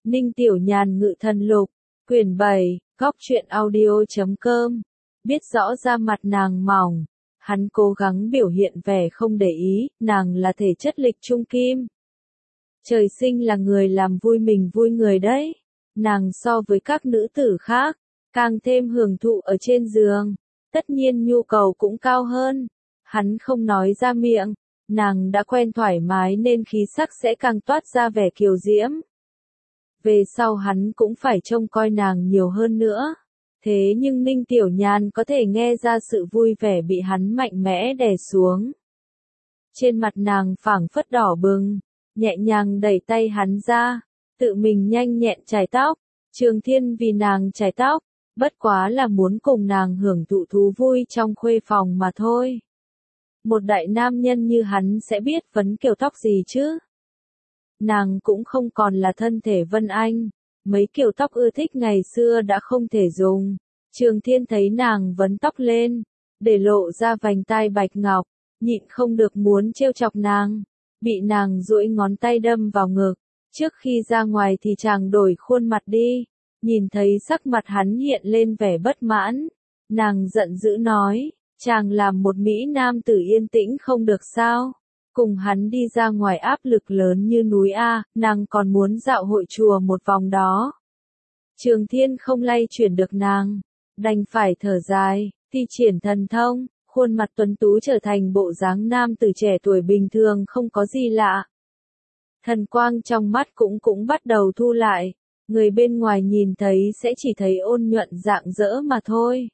Ninh Tiểu Nhàn Ngự Thần Lục, quyển 7, góc truyện audio.com. Biết rõ da mặt nàng mỏng, hắn cố gắng biểu hiện vẻ không để ý, nàng là thể chất lịch trung kim. Trời sinh là người làm vui mình vui người đấy. Nàng so với các nữ tử khác, càng thêm hưởng thụ ở trên giường, tất nhiên nhu cầu cũng cao hơn. Hắn không nói ra miệng, nàng đã quen thoải mái nên khí sắc sẽ càng toát ra vẻ kiều diễm. Về sau hắn cũng phải trông coi nàng nhiều hơn nữa. Thế nhưng Ninh Tiểu Nhàn có thể nghe ra sự vui vẻ bị hắn mạnh mẽ đè xuống. Trên mặt nàng phảng phất đỏ bừng, nhẹ nhàng đẩy tay hắn ra, tự mình nhanh nhẹn chải tóc. Trường Thiên vì nàng chải tóc, bất quá là muốn cùng nàng hưởng thụ thú vui trong khuê phòng mà thôi. Một đại nam nhân như hắn sẽ biết vấn kiểu tóc gì chứ? Nàng cũng không còn là thân thể Vân Anh, mấy kiểu tóc ưa thích ngày xưa đã không thể dùng. Trường Thiên thấy nàng vấn tóc lên, để lộ ra vành tai bạch ngọc, nhịn không được muốn trêu chọc nàng, bị nàng duỗi ngón tay đâm vào ngực. Trước khi ra ngoài thì chàng đổi khuôn mặt đi, nhìn thấy sắc mặt hắn hiện lên vẻ bất mãn, nàng giận dữ nói, chàng làm một Mỹ Nam tử yên tĩnh không được sao? Cùng hắn đi ra ngoài áp lực lớn như núi A, nàng còn muốn dạo hội chùa một vòng đó. Trường Thiên không lay chuyển được nàng, đành phải thở dài, thi triển thần thông, khuôn mặt tuấn tú trở thành bộ dáng nam tử trẻ tuổi bình thường không có gì lạ. Thần quang trong mắt cũng bắt đầu thu lại, người bên ngoài nhìn thấy sẽ chỉ thấy ôn nhuận rạng rỡ mà thôi.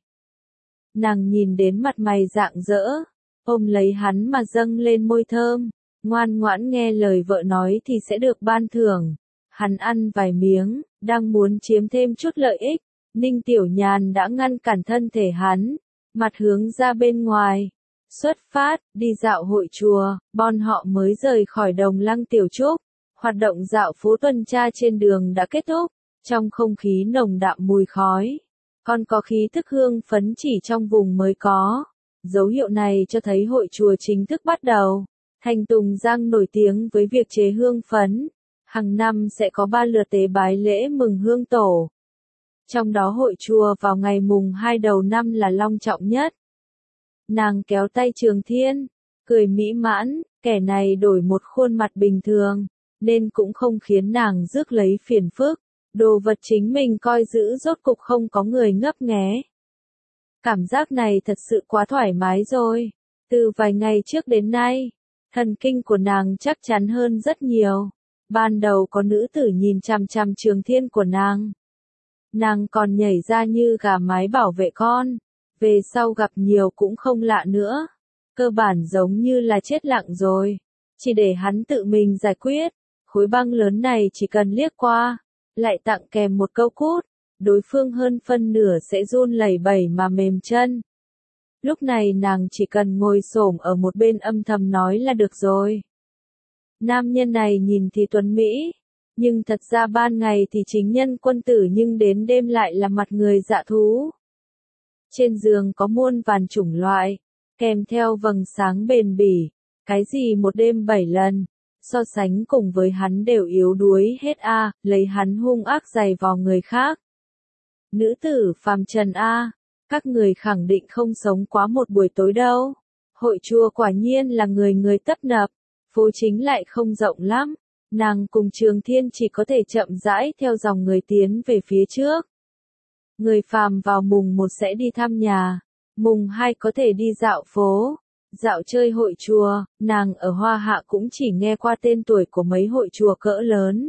Nàng nhìn đến mặt mày rạng rỡ, ôm lấy hắn mà dâng lên môi thơm, ngoan ngoãn nghe lời vợ nói thì sẽ được ban thưởng. Hắn ăn vài miếng, đang muốn chiếm thêm chút lợi ích, Ninh Tiểu Nhàn đã ngăn cản thân thể hắn, mặt hướng ra bên ngoài. Xuất phát, đi dạo hội chùa, bọn họ mới rời khỏi Đồng Lăng Tiểu Trúc. Hoạt động dạo phố tuần tra trên đường đã kết thúc, trong không khí nồng đậm mùi khói, còn có khí thức hương phấn chỉ trong vùng mới có. Dấu hiệu này cho thấy hội chùa chính thức bắt đầu. Thành Tùng Giang nổi tiếng với việc chế hương phấn, hàng năm sẽ có 3 lượt tế bái lễ mừng hương tổ. Trong đó hội chùa vào ngày mùng 2 đầu năm là long trọng nhất. Nàng kéo tay Trường Thiên, cười mỹ mãn, kẻ này đổi một khuôn mặt bình thường, nên cũng không khiến nàng rước lấy phiền phức. Đồ vật chính mình coi giữ rốt cục không có người ngấp nghé. Cảm giác này thật sự quá thoải mái rồi. Từ vài ngày trước đến nay, thần kinh của nàng chắc chắn hơn rất nhiều. Ban đầu có nữ tử nhìn chằm chằm Trường Thiên của nàng còn nhảy ra như gà mái bảo vệ con. Về sau gặp nhiều cũng không lạ nữa. Cơ bản giống như là chết lặng rồi. Chỉ để hắn tự mình giải quyết. Khối băng lớn này chỉ cần liếc qua, lại tặng kèm một câu cút, đối phương hơn phân nửa sẽ run lẩy bẩy mà mềm chân. Lúc này nàng chỉ cần ngồi xổm ở một bên âm thầm nói là được rồi. Nam nhân này nhìn thì tuấn mỹ, nhưng thật ra ban ngày thì chính nhân quân tử nhưng đến đêm lại là mặt người dạ thú. Trên giường có muôn vàn chủng loại, kèm theo vầng sáng bền bỉ, cái gì một đêm 7 lần. So sánh cùng với hắn đều yếu đuối hết a, lấy hắn hung ác giày vào người khác. Nữ tử phàm trần a, các người khẳng định không sống quá một buổi tối đâu. Hội chùa quả nhiên là người người tấp nập, phố chính lại không rộng lắm. Nàng cùng Trường Thiên chỉ có thể chậm rãi theo dòng người tiến về phía trước. Người phàm vào mùng 1 sẽ đi thăm nhà, mùng 2 có thể đi dạo phố. Dạo chơi hội chùa, nàng ở Hoa Hạ cũng chỉ nghe qua tên tuổi của mấy hội chùa cỡ lớn.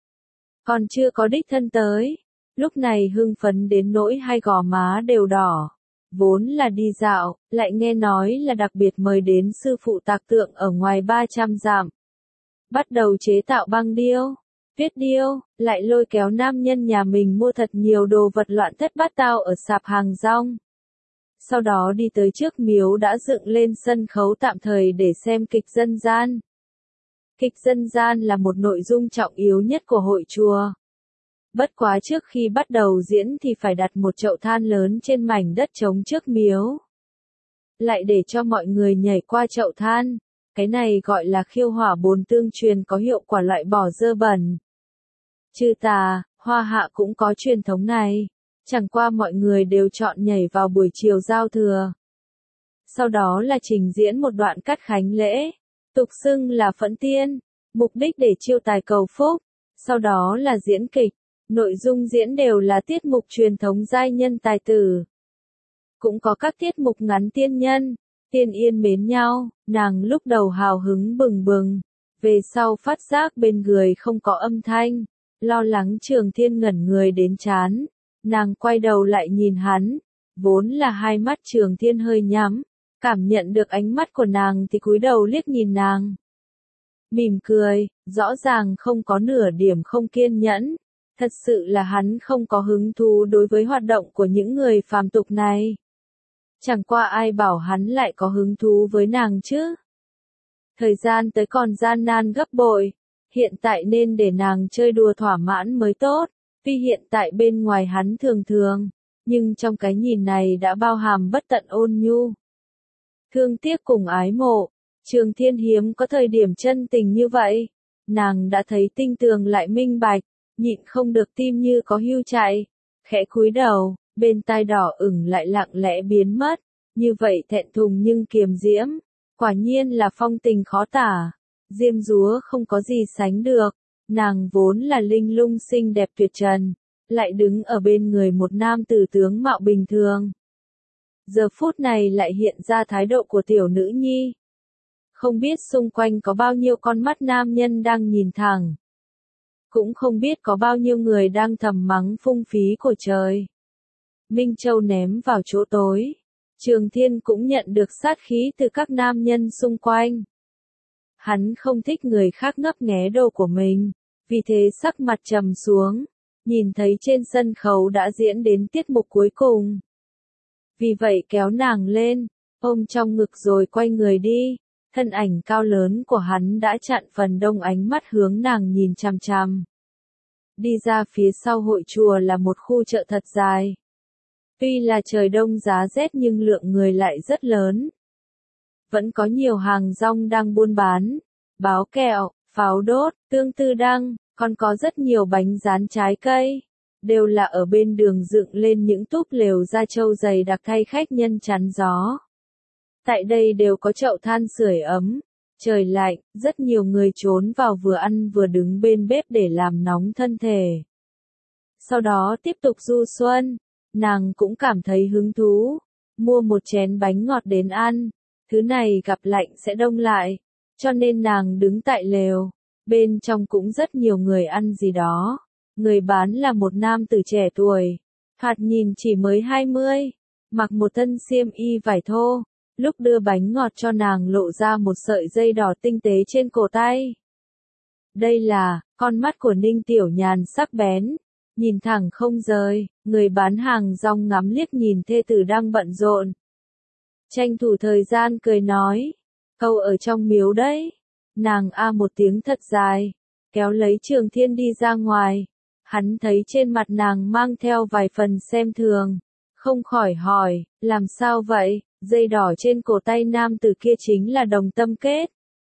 Còn chưa có đích thân tới, lúc này hưng phấn đến nỗi hai gò má đều đỏ. Vốn là đi dạo, lại nghe nói là đặc biệt mời đến sư phụ tạc tượng ở ngoài 300 dặm. Bắt đầu chế tạo băng điêu, viết điêu, lại lôi kéo nam nhân nhà mình mua thật nhiều đồ vật loạn thất bát tao ở sạp hàng rong. Sau đó đi tới trước miếu đã dựng lên sân khấu tạm thời để xem kịch dân gian. Kịch dân gian là một nội dung trọng yếu nhất của hội chùa. Bất quá trước khi bắt đầu diễn thì phải đặt một chậu than lớn trên mảnh đất trống trước miếu. Lại để cho mọi người nhảy qua chậu than. Cái này gọi là khiêu hỏa bồn tương truyền có hiệu quả loại bỏ dơ bẩn. Trừ tà, Hoa Hạ cũng có truyền thống này. Chẳng qua mọi người đều chọn nhảy vào buổi chiều giao thừa. Sau đó là trình diễn một đoạn cắt khánh lễ, tục xưng là phẫn tiên, mục đích để chiêu tài cầu phúc. Sau đó là diễn kịch, nội dung diễn đều là tiết mục truyền thống giai nhân tài tử. Cũng có các tiết mục ngắn tiên nhân, tiên yên mến nhau, nàng lúc đầu hào hứng bừng bừng, về sau phát giác bên người không có âm thanh, lo lắng Trường Thiên ngẩn người đến chán, nàng quay đầu lại nhìn hắn, vốn là hai mắt Trường Thiên hơi nhắm, cảm nhận được ánh mắt của nàng thì cúi đầu liếc nhìn nàng. Mỉm cười, rõ ràng không có nửa điểm không kiên nhẫn, thật sự là hắn không có hứng thú đối với hoạt động của những người phàm tục này. Chẳng qua ai bảo hắn lại có hứng thú với nàng chứ. Thời gian tới còn gian nan gấp bội, hiện tại nên để nàng chơi đùa thỏa mãn mới tốt, tuy hiện tại bên ngoài hắn thường thường, nhưng trong cái nhìn này đã bao hàm bất tận ôn nhu. Thương tiếc cùng ái mộ, Trường Thiên hiếm có thời điểm chân tình như vậy, nàng đã thấy tinh tường lại minh bạch, nhịn không được tim như có hưu chạy, khẽ cúi đầu, bên tai đỏ ửng lại lặng lẽ biến mất, như vậy thẹn thùng nhưng kiềm diễm, quả nhiên là phong tình khó tả, diêm dúa không có gì sánh được, nàng vốn là linh lung xinh đẹp tuyệt trần, lại đứng ở bên người một nam tử tướng mạo bình thường. Giờ phút này lại hiện ra thái độ của tiểu nữ nhi. Không biết xung quanh có bao nhiêu con mắt nam nhân đang nhìn thẳng. Cũng không biết có bao nhiêu người đang thầm mắng phung phí của trời. Minh Châu ném vào chỗ tối. Trường Thiên cũng nhận được sát khí từ các nam nhân xung quanh. Hắn không thích người khác ngấp nghé đồ của mình, vì thế sắc mặt trầm xuống, nhìn thấy trên sân khấu đã diễn đến tiết mục cuối cùng. Vì vậy kéo nàng lên, ôm trong ngực rồi quay người đi, thân ảnh cao lớn của hắn đã chặn phần đông ánh mắt hướng nàng nhìn chằm chằm. Đi ra phía sau hội chùa là một khu chợ thật dài. Tuy là trời đông giá rét nhưng lượng người lại rất lớn. Vẫn có nhiều hàng rong đang buôn bán, báo kẹo, pháo đốt, tương tư đăng, còn có rất nhiều bánh rán trái cây. Đều là ở bên đường dựng lên những túp lều da trâu dày đặc thay khách nhân chắn gió. Tại đây đều có chậu than sưởi ấm, trời lạnh, rất nhiều người trốn vào vừa ăn vừa đứng bên bếp để làm nóng thân thể. Sau đó tiếp tục du xuân, nàng cũng cảm thấy hứng thú, mua một chén bánh ngọt đến ăn, thứ này gặp lạnh sẽ đông lại, cho nên nàng đứng tại lều, bên trong cũng rất nhiều người ăn gì đó. Người bán là một nam tử trẻ tuổi, thoạt nhìn chỉ mới 20, mặc một thân xiêm y vải thô, lúc đưa bánh ngọt cho nàng lộ ra một sợi dây đỏ tinh tế trên cổ tay. Đây là, con mắt của Ninh Tiểu Nhàn sắc bén, nhìn thẳng không rời, người bán hàng rong ngắm liếc nhìn thê tử đang bận rộn. Tranh thủ thời gian cười nói, câu ở trong miếu đấy, nàng a một tiếng thật dài, kéo lấy Trường Thiên đi ra ngoài. Hắn thấy trên mặt nàng mang theo vài phần xem thường, không khỏi hỏi, làm sao vậy, dây đỏ trên cổ tay nam tử kia chính là đồng tâm kết.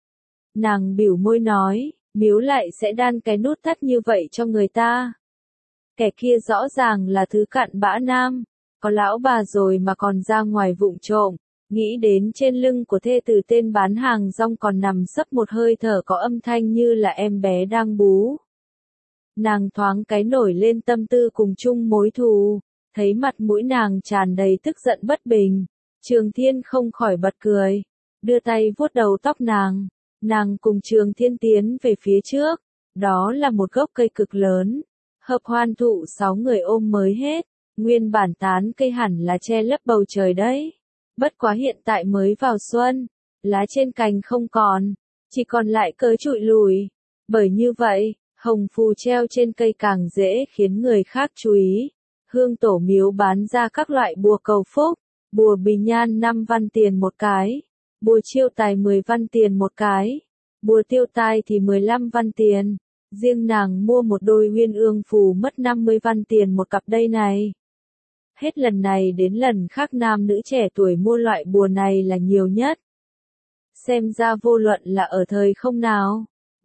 Nàng bĩu môi nói, miếu lại sẽ đan cái nút thắt như vậy cho người ta. Kẻ kia rõ ràng là thứ cặn bã nam, có lão bà rồi mà còn ra ngoài vụng trộm, nghĩ đến trên lưng của thê tử tên bán hàng rong còn nằm sấp một hơi thở có âm thanh như là em bé đang bú. Nàng thoáng cái nổi lên tâm tư cùng chung mối thù, thấy mặt mũi nàng tràn đầy tức giận bất bình, Trường Thiên không khỏi bật cười, đưa tay vuốt đầu tóc nàng cùng Trường Thiên tiến về phía trước, đó là một gốc cây cực lớn, hợp hoan thụ 6 người ôm mới hết, nguyên bản tán cây hẳn là che lấp bầu trời đấy, bất quá hiện tại mới vào xuân, lá trên cành không còn, chỉ còn lại cớ trụi lùi, bởi như vậy, hồng phù treo trên cây càng dễ khiến người khác chú ý. Hương tổ miếu bán ra các loại bùa cầu phúc, bùa bì nhan 5 văn tiền một cái, bùa chiêu tài 10 văn tiền một cái, bùa tiêu tai thì 15 văn tiền. Riêng nàng mua một đôi uyên ương phù mất 50 văn tiền một cặp đây này. Hết lần này đến lần khác nam nữ trẻ tuổi mua loại bùa này là nhiều nhất. Xem ra vô luận là ở thời không nào,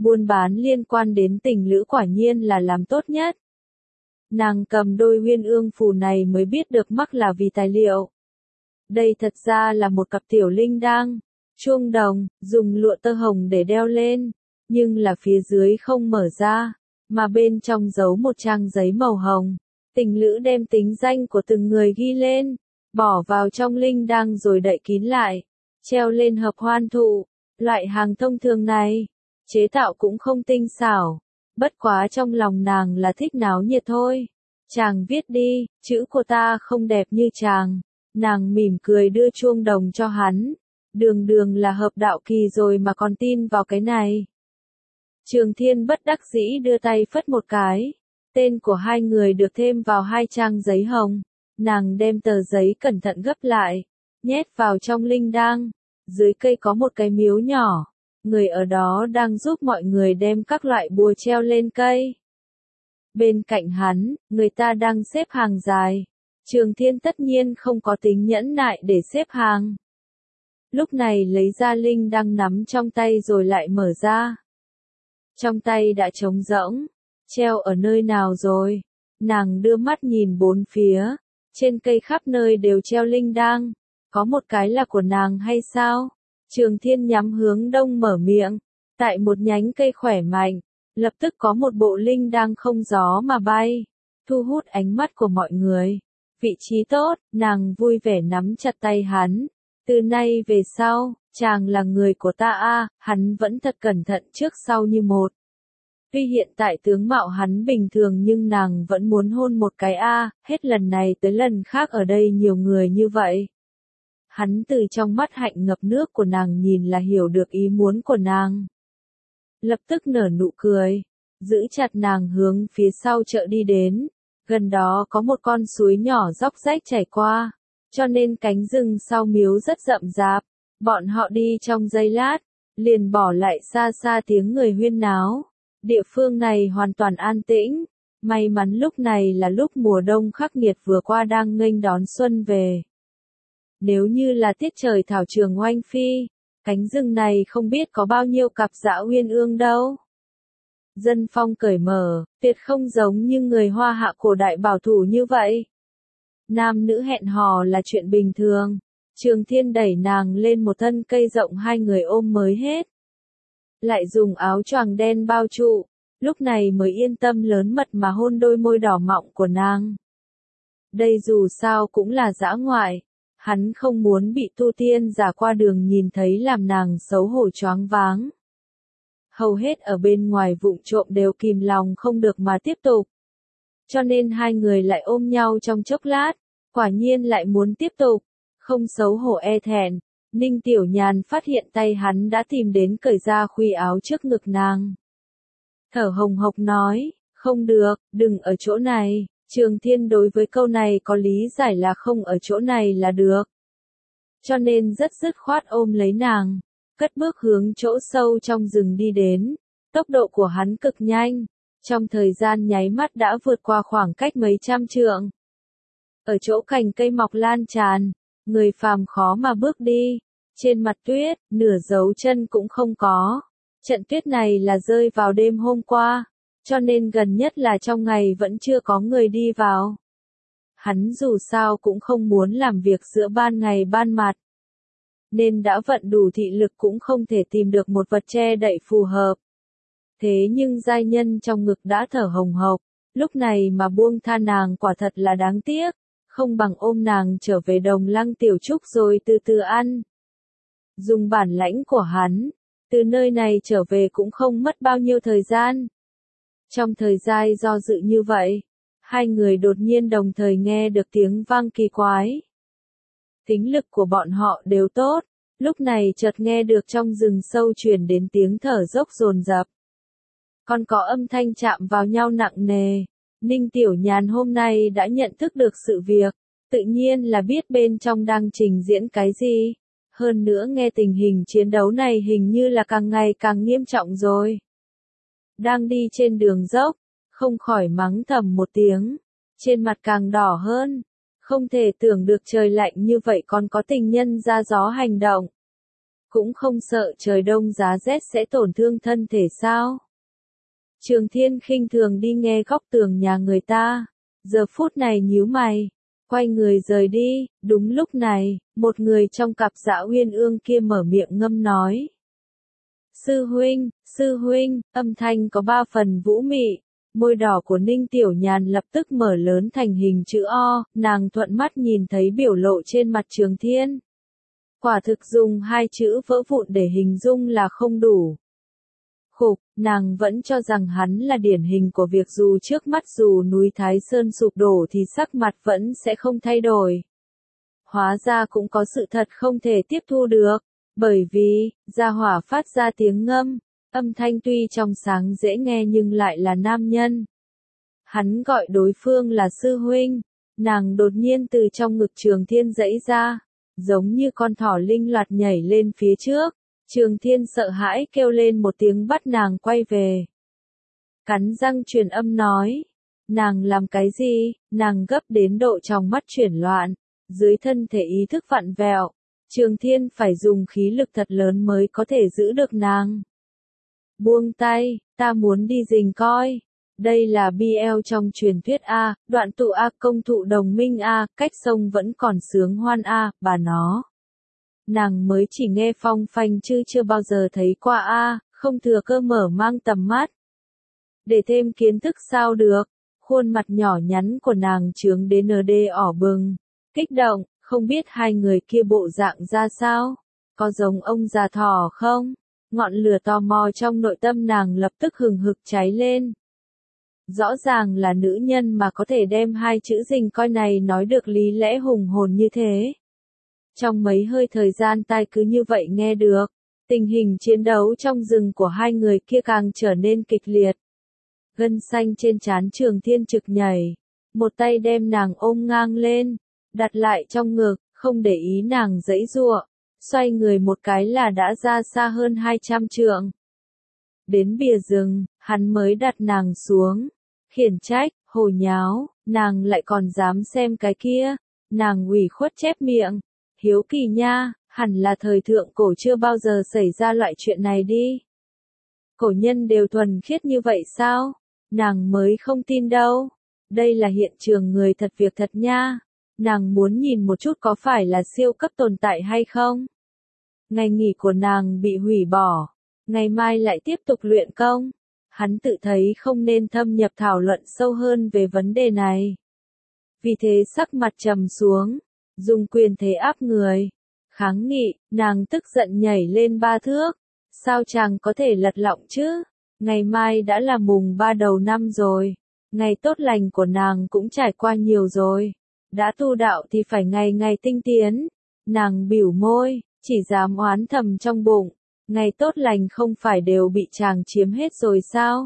buôn bán liên quan đến tình lữ quả nhiên là làm tốt nhất. Nàng cầm đôi uyên ương phù này mới biết được mắc là vì tài liệu. Đây thật ra là một cặp tiểu linh đăng, chuông đồng, dùng lụa tơ hồng để đeo lên, nhưng là phía dưới không mở ra, mà bên trong giấu một trang giấy màu hồng. Tình lữ đem tính danh của từng người ghi lên, bỏ vào trong linh đăng rồi đậy kín lại, treo lên hộp hoan thụ. Loại hàng thông thường này, chế tạo cũng không tinh xảo, bất quá trong lòng nàng là thích náo nhiệt thôi. Chàng viết đi, chữ của ta không đẹp như chàng. Nàng mỉm cười đưa chuông đồng cho hắn. Đường đường là hợp đạo kỳ rồi mà còn tin vào cái này. Trường Thiên bất đắc dĩ đưa tay phất một cái. Tên của hai người được thêm vào hai trang giấy hồng. Nàng đem tờ giấy cẩn thận gấp lại, nhét vào trong linh đăng. Dưới cây có một cái miếu nhỏ. Người ở đó đang giúp mọi người đem các loại bùa treo lên cây. Bên cạnh hắn, người ta đang xếp hàng dài. Trường Thiên tất nhiên không có tính nhẫn nại để xếp hàng. Lúc này lấy ra linh đăng nắm trong tay rồi lại mở ra. Trong tay đã trống rỗng. Treo ở nơi nào rồi? Nàng đưa mắt nhìn bốn phía. Trên cây khắp nơi đều treo linh đăng. Có một cái là của nàng hay sao? Trường Thiên nhắm hướng đông mở miệng. Tại một nhánh cây khỏe mạnh, lập tức có một bộ linh đăng không gió mà bay, thu hút ánh mắt của mọi người. Vị trí tốt, nàng vui vẻ nắm chặt tay hắn. Từ nay về sau, chàng là người của ta a. Hắn vẫn thật cẩn thận trước sau như một. Tuy hiện tại tướng mạo hắn bình thường nhưng nàng vẫn muốn hôn một cái a. Hết lần này tới lần khác ở đây nhiều người như vậy. Hắn từ trong mắt hạnh ngập nước của nàng nhìn là hiểu được ý muốn của nàng. Lập tức nở nụ cười, giữ chặt nàng hướng phía sau chợ đi đến. Gần đó có một con suối nhỏ róc rách chảy qua, cho nên cánh rừng sau miếu rất rậm rạp. Bọn họ đi trong giây lát, liền bỏ lại xa xa tiếng người huyên náo. Địa phương này hoàn toàn an tĩnh. May mắn lúc này là lúc mùa đông khắc nghiệt vừa qua đang nghênh đón xuân về. Nếu như là tiết trời thảo trường oanh phi, cánh rừng này không biết có bao nhiêu cặp dã uyên ương đâu. Dân phong cởi mở, tuyệt không giống như người Hoa Hạ cổ đại bảo thủ như vậy. Nam nữ hẹn hò là chuyện bình thường. Trường Thiên đẩy nàng lên một thân cây rộng hai người ôm mới hết. Lại dùng áo choàng đen bao trụ, lúc này mới yên tâm lớn mật mà hôn đôi môi đỏ mọng của nàng. Đây dù sao cũng là dã ngoại. Hắn không muốn bị tu tiên giả qua đường nhìn thấy làm nàng xấu hổ choáng váng. Hầu hết ở bên ngoài vụng trộm đều kìm lòng không được mà tiếp tục. Cho nên hai người lại ôm nhau trong chốc lát, quả nhiên lại muốn tiếp tục, không xấu hổ e thẹn. Ninh Tiểu Nhàn phát hiện tay hắn đã tìm đến cởi ra khuy áo trước ngực nàng. Thở hồng hộc nói, không được, đừng ở chỗ này. Trường Thiên đối với câu này có lý giải là không ở chỗ này là được. Cho nên rất dứt khoát ôm lấy nàng, cất bước hướng chỗ sâu trong rừng đi đến. Tốc độ của hắn cực nhanh, trong thời gian nháy mắt đã vượt qua khoảng cách mấy trăm trượng. Ở chỗ cành cây mọc lan tràn, người phàm khó mà bước đi. Trên mặt tuyết, nửa dấu chân cũng không có. Trận tuyết này là rơi vào đêm hôm qua. Cho nên gần nhất là trong ngày vẫn chưa có người đi vào. Hắn dù sao cũng không muốn làm việc giữa ban ngày ban mặt. Nên đã vận đủ thị lực cũng không thể tìm được một vật che đậy phù hợp. Thế nhưng giai nhân trong ngực đã thở hồng hộc. Lúc này mà buông tha nàng quả thật là đáng tiếc. Không bằng ôm nàng trở về Đồng Lăng Tiểu Trúc rồi từ từ ăn. Dùng bản lãnh của hắn, từ nơi này trở về cũng không mất bao nhiêu thời gian. Trong thời gian do dự như vậy, hai người đột nhiên đồng thời nghe được tiếng vang kỳ quái. Thính lực của bọn họ đều tốt, lúc này chợt nghe được trong rừng sâu truyền đến tiếng thở dốc dồn dập. Còn có âm thanh chạm vào nhau nặng nề. Ninh Tiểu Nhàn hôm nay đã nhận thức được sự việc, tự nhiên là biết bên trong đang trình diễn cái gì. Hơn nữa nghe tình hình chiến đấu này hình như là càng ngày càng nghiêm trọng rồi. Đang đi trên đường dốc, không khỏi mắng thầm một tiếng, trên mặt càng đỏ hơn, không thể tưởng được trời lạnh như vậy còn có tình nhân ra gió hành động. cũng không sợ trời đông giá rét sẽ tổn thương thân thể sao? Trường Thiên khinh thường đi nghe góc tường nhà người ta, giờ phút này nhíu mày, quay người rời đi. Đúng lúc này, một người trong cặp Dã Uyên Ương kia mở miệng ngâm nói. Sư huynh, âm thanh có 3 phần vũ mị, môi đỏ của Ninh Tiểu Nhàn lập tức mở lớn thành hình chữ O, nàng thuận mắt nhìn thấy biểu lộ trên mặt Trường Thiên. Quả thực dùng 2 chữ vỡ vụn để hình dung là không đủ. Khục, nàng vẫn cho rằng hắn là điển hình của việc dù trước mắt dù núi Thái Sơn sụp đổ thì sắc mặt vẫn sẽ không thay đổi. Hóa ra cũng có sự thật không thể tiếp thu được, bởi vì, gia hỏa phát ra tiếng ngâm, âm thanh tuy trong sáng dễ nghe nhưng lại là nam nhân. Hắn gọi đối phương là sư huynh, nàng đột nhiên từ trong ngực Trường Thiên giãy ra, giống như con thỏ linh loạt nhảy lên phía trước. Trường Thiên sợ hãi kêu lên một tiếng bắt nàng quay về. Cắn răng truyền âm nói. Nàng làm cái gì? Nàng gấp đến độ trong mắt chuyển loạn, dưới thân thể ý thức vặn vẹo. Trường Thiên phải dùng khí lực thật lớn mới có thể giữ được nàng. Buông tay, ta muốn đi rình coi. Đây là BL trong truyền thuyết A, đoạn tụ A, công thụ đồng minh A, cách sông vẫn còn sướng hoan A, bà nó. Nàng mới chỉ nghe phong phanh chứ chưa bao giờ thấy qua A, không thừa cơ mở mang tầm mắt. Để thêm kiến thức sao được, khuôn mặt nhỏ nhắn của nàng trướng đến ND ỏ bừng, kích động, không biết hai người kia bộ dạng ra sao, có giống ông già thỏ không? Ngọn lửa tò mò trong nội tâm nàng lập tức hừng hực cháy lên. Rõ ràng là nữ nhân mà có thể đem 2 chữ rình coi này nói được lý lẽ hùng hồn như thế. Trong mấy hơi thời gian tai cứ như vậy nghe được, tình hình chiến đấu trong rừng của hai người kia càng trở nên kịch liệt. Gân xanh trên trán Trường Thiên trực nhảy, một tay đem nàng ôm ngang lên, đặt lại trong ngực, không để ý nàng giãy giụa, xoay người một cái là đã ra xa hơn 200 trượng. Đến bìa rừng, hắn mới đặt nàng xuống, khiển trách, hồ nháo, nàng lại còn dám xem cái kia, nàng ủy khuất chép miệng. Hiếu kỳ nha, hẳn là thời thượng cổ chưa bao giờ xảy ra loại chuyện này đi. Cổ nhân đều thuần khiết như vậy sao? Nàng mới không tin đâu. Đây là hiện trường người thật việc thật nha. Nàng muốn nhìn một chút có phải là siêu cấp tồn tại hay không? Ngày nghỉ của nàng bị hủy bỏ. Ngày mai lại tiếp tục luyện công. Hắn tự thấy không nên thâm nhập thảo luận sâu hơn về vấn đề này. Vì thế sắc mặt trầm xuống. Dùng quyền thế áp người, kháng nghị, nàng tức giận nhảy lên 3 thước, sao chàng có thể lật lọng chứ, ngày mai đã là mùng 3 đầu năm rồi, ngày tốt lành của nàng cũng trải qua nhiều rồi, đã tu đạo thì phải ngày ngày tinh tiến, nàng bỉu môi, chỉ dám oán thầm trong bụng, ngày tốt lành không phải đều bị chàng chiếm hết rồi sao?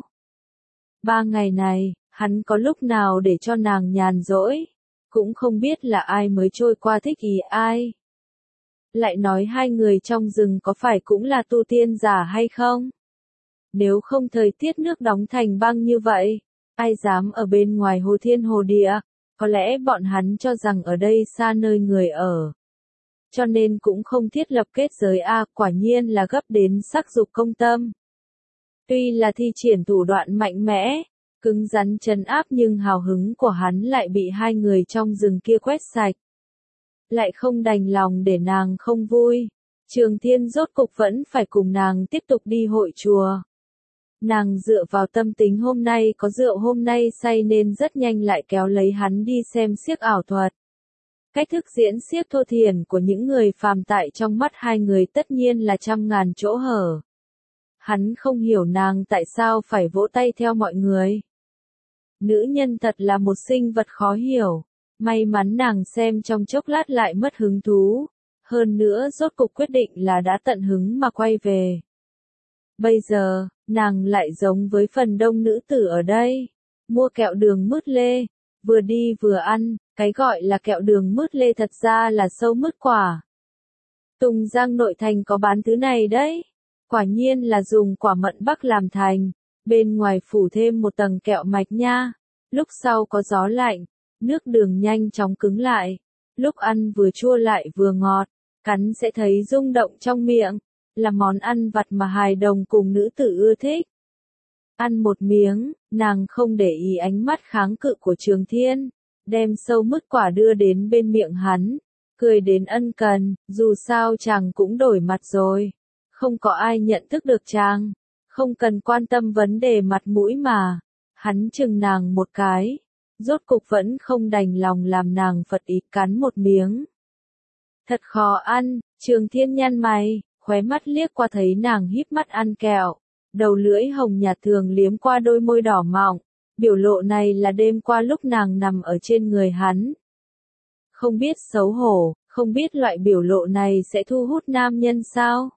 3 ngày này, hắn có lúc nào để cho nàng nhàn rỗi? Cũng không biết là ai mới trôi qua thích ý ai. Lại nói hai người trong rừng có phải cũng là tu tiên giả hay không? Nếu không thời tiết nước đóng thành băng như vậy, ai dám ở bên ngoài hồ thiên hồ địa, có lẽ bọn hắn cho rằng ở đây xa nơi người ở. Cho nên cũng không thiết lập kết giới A, quả nhiên là gấp đến sắc dục công tâm. Tuy là thi triển thủ đoạn mạnh mẽ, cứng rắn trấn áp nhưng hào hứng của hắn lại bị hai người trong rừng kia quét sạch. Lại không đành lòng để nàng không vui. Trường Thiên rốt cục vẫn phải cùng nàng tiếp tục đi hội chùa. Nàng dựa vào tâm tính hôm nay có rượu hôm nay say nên rất nhanh lại kéo lấy hắn đi xem xiếc ảo thuật. Cách thức diễn xiếc thô thiển của những người phàm tại trong mắt hai người tất nhiên là trăm ngàn chỗ hở. Hắn không hiểu nàng tại sao phải vỗ tay theo mọi người. Nữ nhân thật là một sinh vật khó hiểu. May mắn nàng xem trong chốc lát lại mất hứng thú. Hơn nữa rốt cục quyết định là đã tận hứng mà quay về. Bây giờ, nàng lại giống với phần đông nữ tử ở đây. Mua kẹo đường mứt lê, vừa đi vừa ăn, cái gọi là kẹo đường mứt lê thật ra là sâu mứt quả. Tùng Giang nội thành có bán thứ này đấy. Quả nhiên là dùng quả mận Bắc làm thành, bên ngoài phủ thêm một tầng kẹo mạch nha. Lúc sau có gió lạnh, nước đường nhanh chóng cứng lại. Lúc ăn vừa chua lại vừa ngọt, cắn sẽ thấy rung động trong miệng. là món ăn vặt mà hài đồng cùng nữ tử ưa thích. Ăn một miếng, nàng không để ý ánh mắt kháng cự của Trường Thiên, đem sâu mứt quả đưa đến bên miệng hắn, cười đến ân cần, dù sao chàng cũng đổi mặt rồi, không có ai nhận thức được chàng, không cần quan tâm vấn đề mặt mũi mà. Hắn chừng nàng một cái, rốt cục vẫn không đành lòng làm nàng phật ý cắn một miếng. Thật khó ăn, Trường Thiên nhăn mày, khóe mắt liếc qua thấy nàng híp mắt ăn kẹo, đầu lưỡi hồng nhạt thường liếm qua đôi môi đỏ mọng, biểu lộ này là đêm qua lúc nàng nằm ở trên người hắn. Không biết xấu hổ, không biết loại biểu lộ này sẽ thu hút nam nhân sao?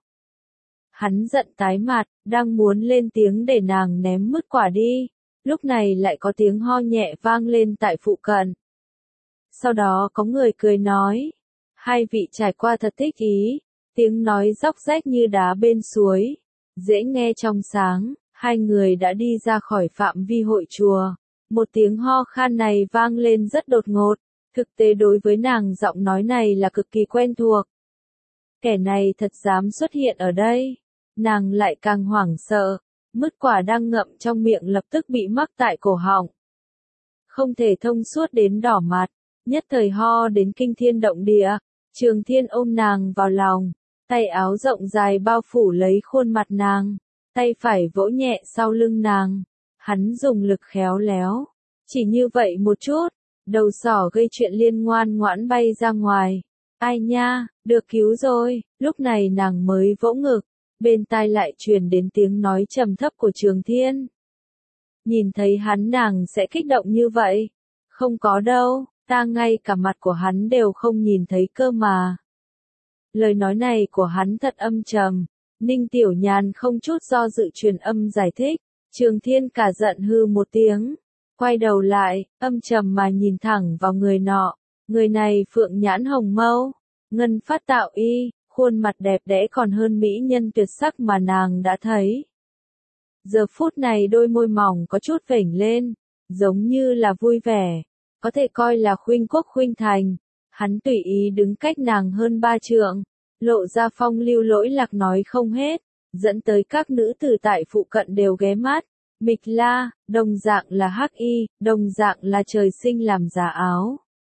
Hắn giận tái mặt, đang muốn lên tiếng để nàng ném mứt quả đi, lúc này lại có tiếng ho nhẹ vang lên tại phụ cận. Sau đó có người cười nói, hai vị trải qua thật thích ý, tiếng nói róc rách như đá bên suối, dễ nghe trong sáng, hai người đã đi ra khỏi phạm vi hội chùa. Một tiếng ho khan này vang lên rất đột ngột, thực tế đối với nàng giọng nói này là cực kỳ quen thuộc. Kẻ này thật dám xuất hiện ở đây, nàng lại càng hoảng sợ, mứt quả đang ngậm trong miệng lập tức bị mắc tại cổ họng. Không thể thông suốt đến đỏ mặt, nhất thời ho đến kinh thiên động địa, Trường Thiên ôm nàng vào lòng, tay áo rộng dài bao phủ lấy khuôn mặt nàng, tay phải vỗ nhẹ sau lưng nàng, hắn dùng lực khéo léo, chỉ như vậy một chút, đầu sỏ gây chuyện liên ngoan ngoãn bay ra ngoài. Ai nha, được cứu rồi, lúc này nàng mới vỗ ngực, bên tai lại truyền đến tiếng nói trầm thấp của Trường Thiên. Nhìn thấy hắn nàng sẽ kích động như vậy? Không có đâu, ta ngay cả mặt của hắn đều không nhìn thấy cơ mà. Lời nói này của hắn thật âm trầm, Ninh Tiểu Nhàn không chút do dự truyền âm giải thích, Trường Thiên cả giận hư một tiếng, quay đầu lại, âm trầm mà nhìn thẳng vào người nọ, người này phượng nhãn hồng mâu, ngân phát tạo y, khuôn mặt đẹp đẽ còn hơn mỹ nhân tuyệt sắc mà nàng đã thấy. Giờ phút này đôi môi mỏng có chút vểnh lên, giống như là vui vẻ, có thể coi là khuynh quốc khuynh thành. Hắn tùy ý đứng cách nàng hơn 3 trượng, lộ ra phong lưu lỗi lạc nói không hết, dẫn tới các nữ tử tại phụ cận đều ghé mắt. Mịch La, đồng dạng là hắc y, đồng dạng là trời sinh làm giả áo.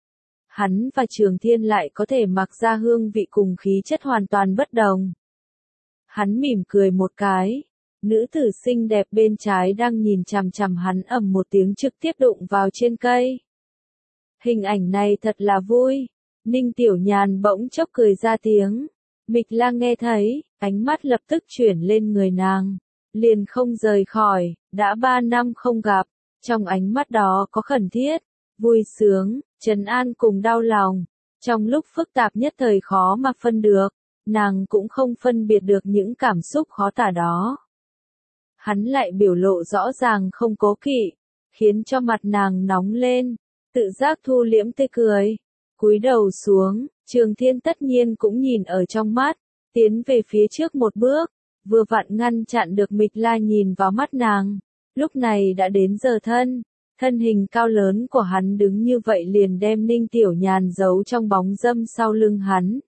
Hắn và Trường Thiên lại có thể mặc ra hương vị cùng khí chất hoàn toàn bất đồng. Hắn mỉm cười một cái, nữ tử xinh đẹp bên trái đang nhìn chằm chằm hắn ầm một tiếng trực tiếp đụng vào trên cây. Hình ảnh này thật là vui. Ninh Tiểu Nhàn bỗng chốc cười ra tiếng. Mịch La nghe thấy, ánh mắt lập tức chuyển lên người nàng, liền không rời khỏi, đã 3 năm không gặp, trong ánh mắt đó có khẩn thiết, vui sướng, trấn an cùng đau lòng. Trong lúc phức tạp nhất thời khó mà phân được, nàng cũng không phân biệt được những cảm xúc khó tả đó. Hắn lại biểu lộ rõ ràng không cố kỵ, khiến cho mặt nàng nóng lên, tự giác thu liễm tươi cười, cúi đầu xuống, Trường Thiên tất nhiên cũng nhìn ở trong mắt, tiến về phía trước một bước, vừa vặn ngăn chặn được Mịch La nhìn vào mắt nàng. Lúc này đã đến giờ thân hình cao lớn của hắn đứng như vậy liền đem Ninh Tiểu Nhàn giấu trong bóng râm sau lưng hắn.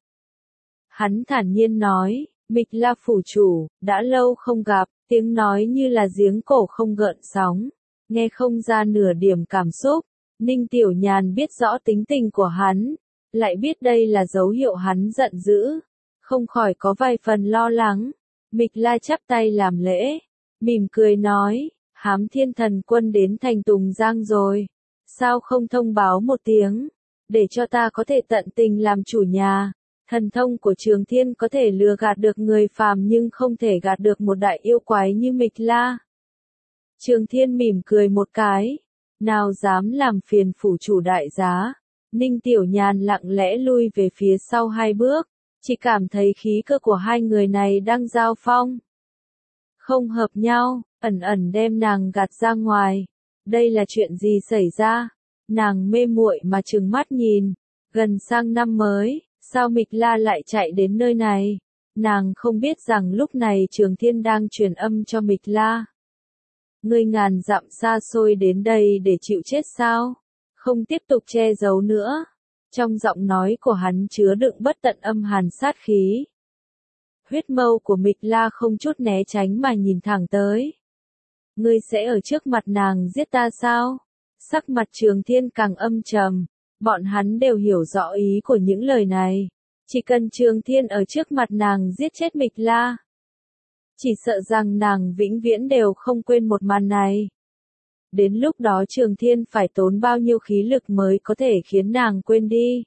Hắn thản nhiên nói, Mịch La phủ chủ, đã lâu không gặp, tiếng nói như là giếng cổ không gợn sóng, nghe không ra nửa điểm cảm xúc. Ninh Tiểu Nhàn biết rõ tính tình của hắn, lại biết đây là dấu hiệu hắn giận dữ, không khỏi có vài phần lo lắng. Mịch La chắp tay làm lễ, mỉm cười nói, Hám Thiên Thần Quân đến thành Tùng Giang rồi, sao không thông báo một tiếng, để cho ta có thể tận tình làm chủ nhà. Thần thông của Trường Thiên có thể lừa gạt được người phàm nhưng không thể gạt được một đại yêu quái như Mịch La. Trường Thiên mỉm cười một cái, nào dám làm phiền phủ chủ đại giá. Ninh Tiểu Nhàn lặng lẽ lui về phía sau 2 bước, chỉ cảm thấy khí cơ của hai người này đang giao phong. Không hợp nhau, ẩn ẩn đem nàng gạt ra ngoài. Đây là chuyện gì xảy ra? Nàng mê muội mà trừng mắt nhìn, gần sang năm mới, sao Mịch La lại chạy đến nơi này? Nàng không biết rằng lúc này Trường Thiên đang truyền âm cho Mịch La. Ngươi ngàn dặm xa xôi đến đây để chịu chết sao? Không tiếp tục che giấu nữa. Trong giọng nói của hắn chứa đựng bất tận âm hàn sát khí. Huyết mâu của Mịch La không chút né tránh mà nhìn thẳng tới. Ngươi sẽ ở trước mặt nàng giết ta sao? Sắc mặt Trường Thiên càng âm trầm, bọn hắn đều hiểu rõ ý của những lời này. Chỉ cần Trường Thiên ở trước mặt nàng giết chết Mịch La, chỉ sợ rằng nàng vĩnh viễn đều không quên một màn này. Đến lúc đó Trường Thiên phải tốn bao nhiêu khí lực mới có thể khiến nàng quên đi.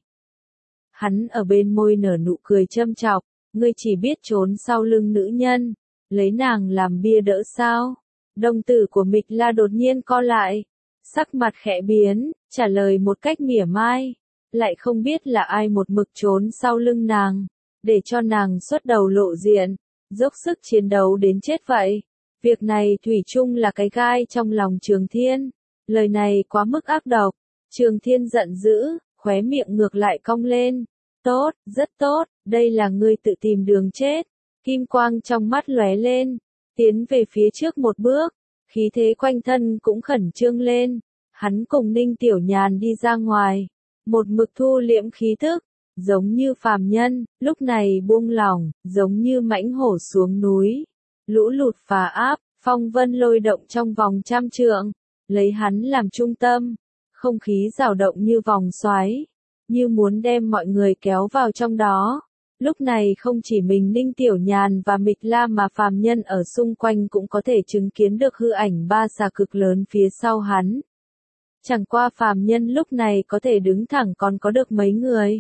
Hắn ở bên môi nở nụ cười châm chọc, ngươi chỉ biết trốn sau lưng nữ nhân, lấy nàng làm bia đỡ sao? Đồng tử của Mịch La đột nhiên co lại, sắc mặt khẽ biến, trả lời một cách mỉa mai, lại không biết là ai một mực trốn sau lưng nàng, để cho nàng xuất đầu lộ diện, dốc sức chiến đấu đến chết vậy. Việc này thủy chung là cái gai trong lòng Trường Thiên, lời này quá mức ác độc. Trường Thiên giận dữ, khóe miệng ngược lại cong lên. Tốt, rất tốt, đây là ngươi tự tìm đường chết. Kim quang trong mắt lóe lên, tiến về phía trước một bước, khí thế quanh thân cũng khẩn trương lên. Hắn cùng Ninh Tiểu Nhàn đi ra ngoài, một mực thu liễm khí thức, giống như phàm nhân, lúc này buông lỏng, giống như mãnh hổ xuống núi. Lũ lụt phá áp, phong vân lôi động trong vòng 100 trượng, lấy hắn làm trung tâm, không khí dao động như vòng xoáy, như muốn đem mọi người kéo vào trong đó. Lúc này không chỉ mình Ninh Tiểu Nhàn và Mịch La mà phàm nhân ở xung quanh cũng có thể chứng kiến được hư ảnh ba xà cực lớn phía sau hắn. Chẳng qua phàm nhân lúc này có thể đứng thẳng còn có được mấy người.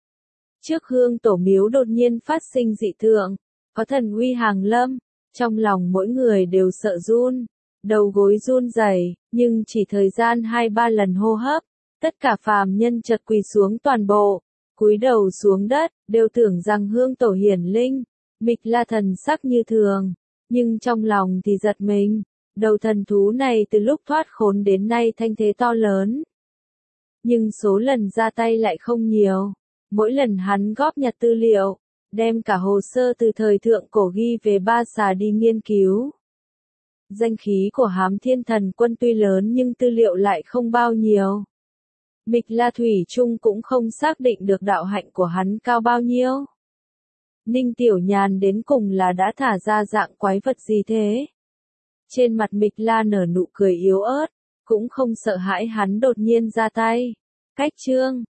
Trước hương tổ miếu đột nhiên phát sinh dị tượng, có thần uy hàng lâm, trong lòng mỗi người đều sợ run, đầu gối run rẩy, nhưng chỉ thời gian 2-3 lần hô hấp, tất cả phàm nhân chợt quỳ xuống toàn bộ, cúi đầu xuống đất, đều tưởng rằng hương tổ hiển linh. Mịch La thần sắc như thường, nhưng trong lòng thì giật mình, đầu thần thú này từ lúc thoát khốn đến nay thanh thế to lớn. Nhưng số lần ra tay lại không nhiều, mỗi lần hắn góp nhặt tư liệu, đem cả hồ sơ từ thời thượng cổ ghi về ba xà đi nghiên cứu. Danh khí của Hám Thiên Thần Quân tuy lớn nhưng tư liệu lại không bao nhiêu. Mịch La thủy chung cũng không xác định được đạo hạnh của hắn cao bao nhiêu. Ninh Tiểu Nhàn đến cùng là đã thả ra dạng quái vật gì thế? Trên mặt Mịch La nở nụ cười yếu ớt, cũng không sợ hãi hắn đột nhiên ra tay. Cách chương